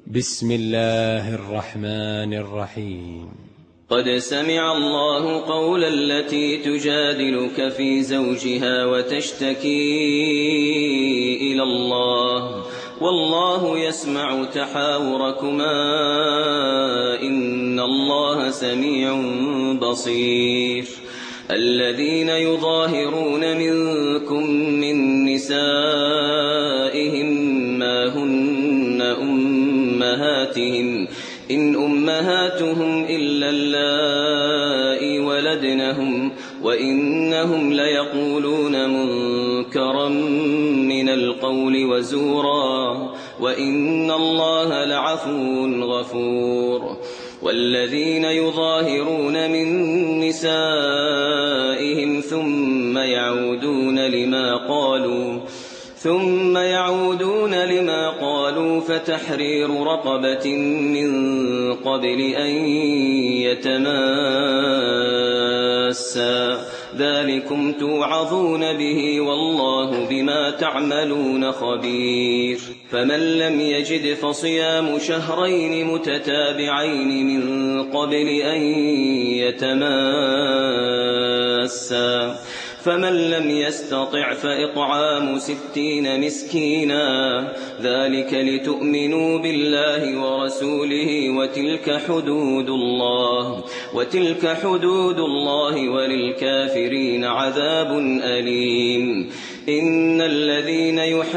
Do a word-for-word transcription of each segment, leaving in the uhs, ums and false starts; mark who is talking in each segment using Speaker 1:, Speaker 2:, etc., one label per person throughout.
Speaker 1: بسم الله الرحمن الرحيم.
Speaker 2: قد سمع الله قول التي تجادلك في زوجها وتشتكي إلى الله والله يسمع تحاوركما إن الله سميع بصير. الذين يظاهرون منكم من نسائهم ما هن أمهاتهم إن أمهاتهم إلا اللائي ولدنهم وإنهم ليقولون منكرا من القول وزورا وإن الله لعفو غفور. والذين يظاهرون من نسائهم ثم يعودون لما قالوا ثم يعودون لما قالوا فتحرير رقبة من قبل أن يتماسا ذلكم توعظون به والله بما تعملون خبير. فمن لم يجد فصيام شهرين متتابعين من قبل أن يتماسا فمن لم يستطع فإطعام ستين مسكينا ذلك لتؤمنوا بالله ورسوله وتلك حدود الله وتلك حدود الله وللكافرين عذاب أليم. إن الذين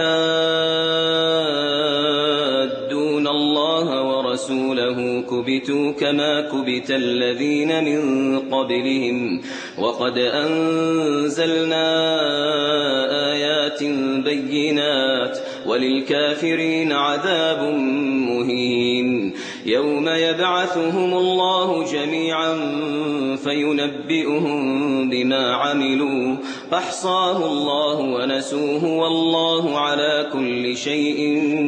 Speaker 2: يحادون الله ورسوله كبتوا كما كبت الذين من قبلهم وقد أنزلنا آيات بينات وللكافرين عذاب مهين. يوم يبعثهم الله جميعا فينبئهم بما عملوا أحصاه الله ونسوه والله على كل شيء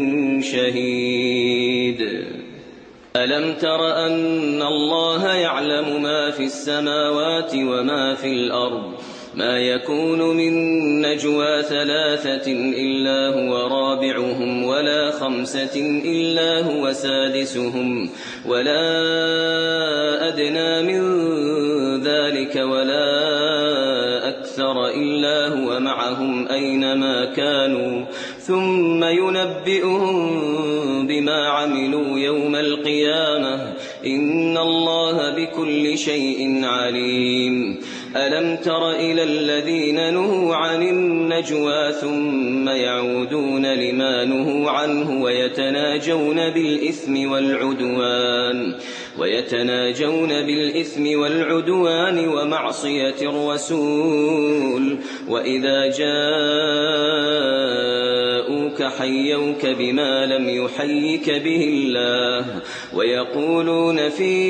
Speaker 2: شهيد. ألم تر أن الله يعلم ما في السماوات وما في الأرض ما يكون من نجوى ثلاثة إلا هو رابعهم ولا خمسة إلا هو سادسهم ولا أدنى من ذلك ولا أكثر إلا هو معهم أينما كانوا ثم ينبئهم بما عملوا يوم القيامة إن الله بكل شيء عليم. ألم تر إلى الذين نهوا عن النجوى ثم يعودون لما نهوا عنه ويتناجون بالإثم والعدوان ويتناجون بالإثم والعدوان ومعصية الرسول وإذا جاءوك حيوك بما لم يحيك به الله ويقولون في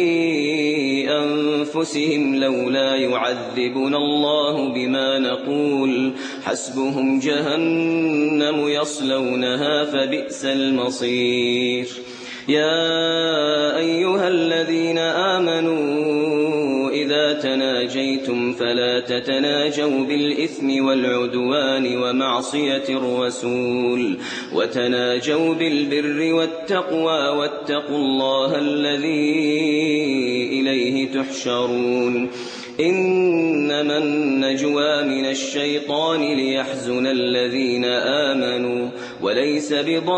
Speaker 2: أنفسهم لولا يعذبنا الله بما نقول حسبهم جهنم يصلونها فبئس المصير. يا أيها الذين آمنوا إذا تناجيتم فلا تتناجوا بالإثم والعدوان ومعصية الرسول وتناجوا بالبر والتقوى واتقوا الله الذي إليه تحشرون. إنما النجوى من الشيطان ليحزن الذين آمنوا وليس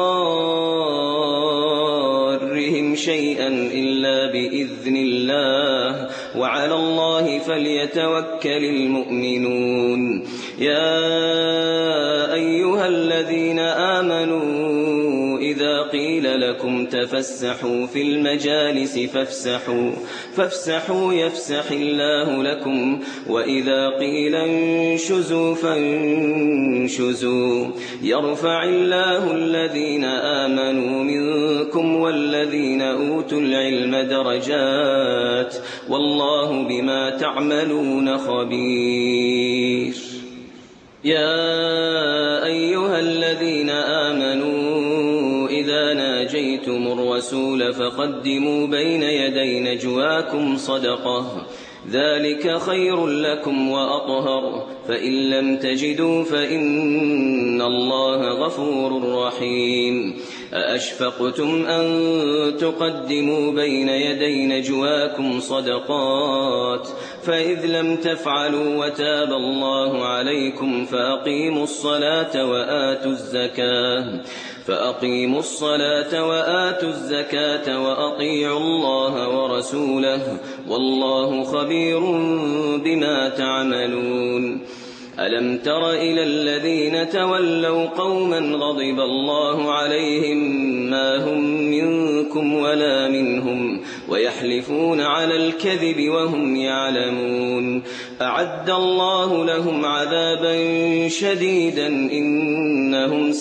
Speaker 2: بضارهم شيئا إلا بإذن الله وعلى الله فليتوكل المؤمنون. يا أيها الذين آمنوا إذا قيل لكم تفسحوا في المجالس فافسحوا فافسحوا يفسح الله لكم وإذا قيل انشزوا فانشزوا يرفع الله الذين آمنوا منكم والذين أوتوا العلم درجات والله بما تعملون خبير. يا أيها الذين آمنوا إذا ناجيتم الرسول فقدموا بين يدي نجواكم صدقة ذلك خير لكم وأطهر فإن لم تجدوا فإن الله غفور رحيم. أأشفقتم أن تقدموا بين يدي نجواكم صدقات فإذ لم تفعلوا وتاب الله عليكم فأقيموا الصلاة وآتوا الزكاة فأقيموا الصلاة وآتوا الزكاة وأطيعوا الله ورسوله والله خبير بما تعملون ألم تر إلى الذين تولوا قوما غضب الله عليهم ما هم منكم ولا منهم ويحلفون على الكذب وهم يعلمون أعد الله لهم عذابا شديدا إنهم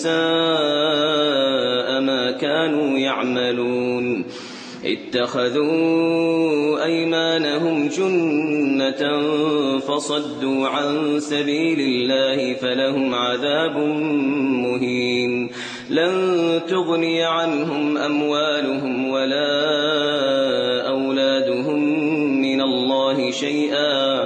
Speaker 2: ساء ما كانوا يعملون اتخذوا أيمانهم جنة فصدوا عن سبيل الله فلهم عذاب مهين لن تغني عنهم أموالهم ولا أولادهم من الله شيئا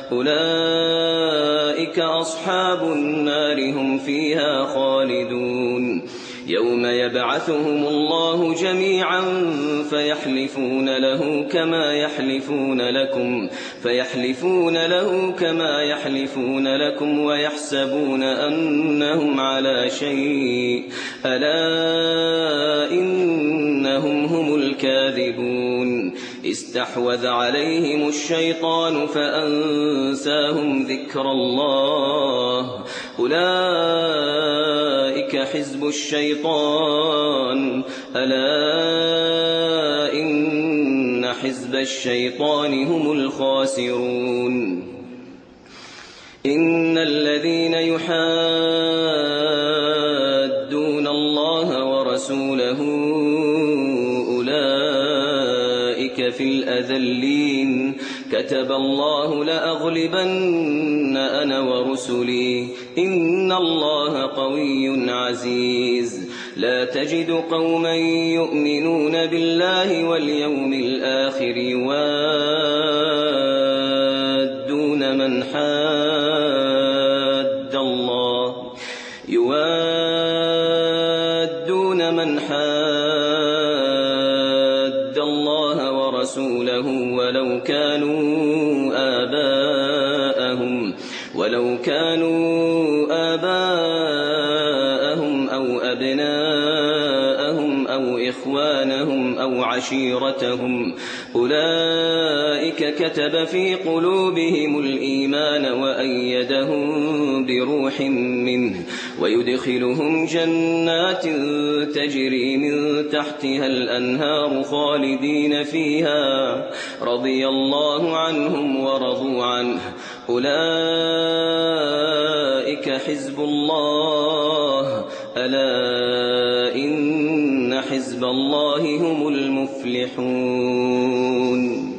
Speaker 2: أولئك أصحاب النار هم فيها خالدون يوم يبعثهم الله جميعا فيحلفون له كما يحلفون لكم فيحلفون له كما يحلفون لكم ويحسبون أنهم على شيء ألا إنهم هم الكاذبون استحوذ عليهم الشيطان فأنساهم ذكر الله أولئك حزب الشيطان ألا إن حزب الشيطان هم الخاسرون إن الذين يحادون الله ورسوله أولئك في الأذلين كتب الله لأغلبن أنا ورسلي إن الله قوي عزيز لا تجد قوما يؤمنون بالله واليوم الآخر يوادون من حاد الله يوادون من حاد الله ورسوله ولو كانوا آباءهم ولو كانوا آباءهم أو أبناءهم أو إخوانهم أو عشيرتهم أولئك كتب في قلوبهم الإيمان وأيدهم بروح منه ويدخلهم جنات تجري من تحتها الأنهار خالدين فيها رضي الله عنهم ورضوا عنه أولئك حزب الله ألا إن حزب الله هم المفلحون.